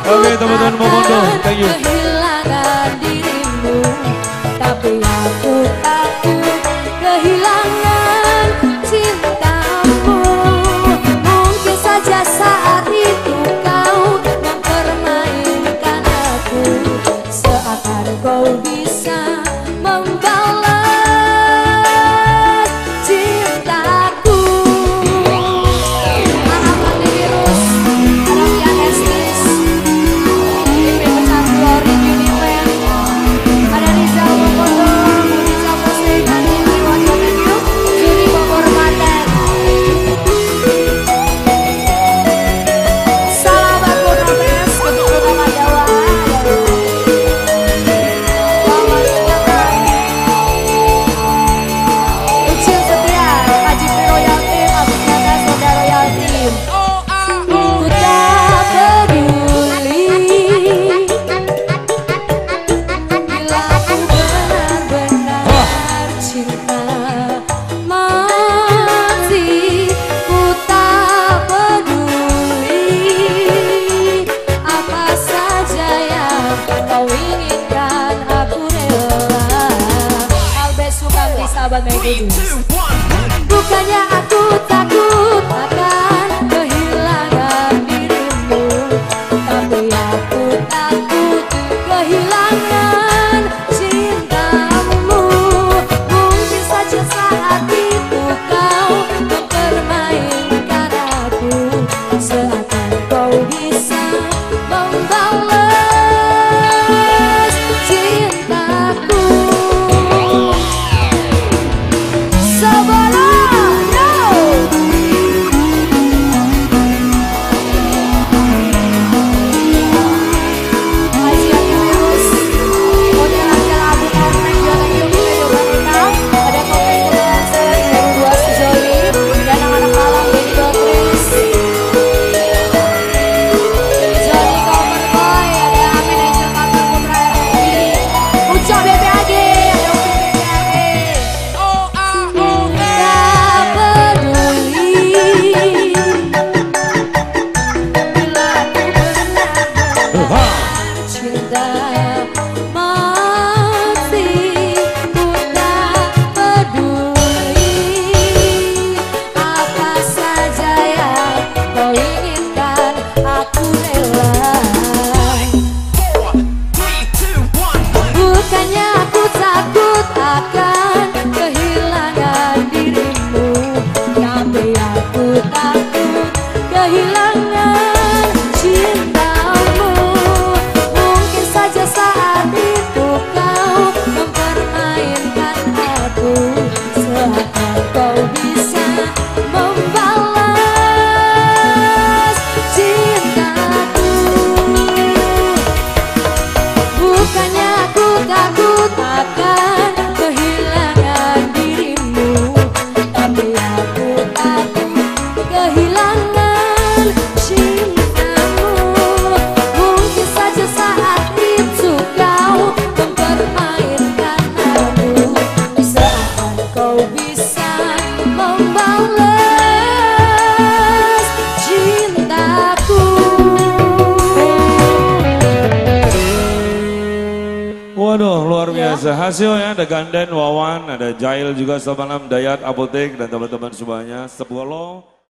Oke teman-teman Momondo, thank you. Kehilangan dirimu, tapi aku takut kehilangan cintamu. Mungkin saja saat itu kau mempermainkan aku, seakan kau bisa membalas cintaku. Maaf antivirus, Arabia Estis, IP Pecat Glory Univen, ada Rizal Momondo, Budi Caposting, Andi Irwan Komediu, Juri Bogor Klaten. Salam aku Nobes untuk Utama Jawa. Ucil Setia, Haji Royalty, Abis Nada Soda Royalty. Ku tak peduli bila aku benar-benar cinta mati. Ku tak peduli apa saja yang kau inginkan, aku rela. Albert Sukamti, sahabat Megudus. Bukannya aku takut akan kehilangan dirimu, tapi aku takut kehilangan cintamu. Mungkin saja saat itu kau mempermainkan aku, seakan kau bisa membalas cintaku. Sabara, no. Haji Antivirus, Monya Angela Abu Komeng, Jualan Yumi, Medio Barita, ada Komeng Influencer, Heru Dua Sejoli, dan anak-anak malam Benny Dotris, Johnny Coverboy, ada Amin Angel Master Putra RRI, Uca BPAG, ada Upin BPAG. Tak peduli bila aku benar-benar cinta mati. Ku tak peduli apa saja yang kau inginkan, aku rela. Bukannya aku takut akan kehilangan dirimu, tapi aku takut kehilangan cintamu. Mungkin saja saat itu kau mempermainkan aku, seakan kau bisa membalas cintaku. Bukannya aku takut akan kehilangan dirimu, tapi aku takut kehilangan cintamu. Mungkin saja saat itu kau mempermainkan aku, seakan kau bisa membalas cintaku. Waduh, luar biasa. Hasilnya ada Ganden, Wawan, ada Jail juga, selamat malam, Dayat, Apotek, dan teman-teman semuanya. Sepuluh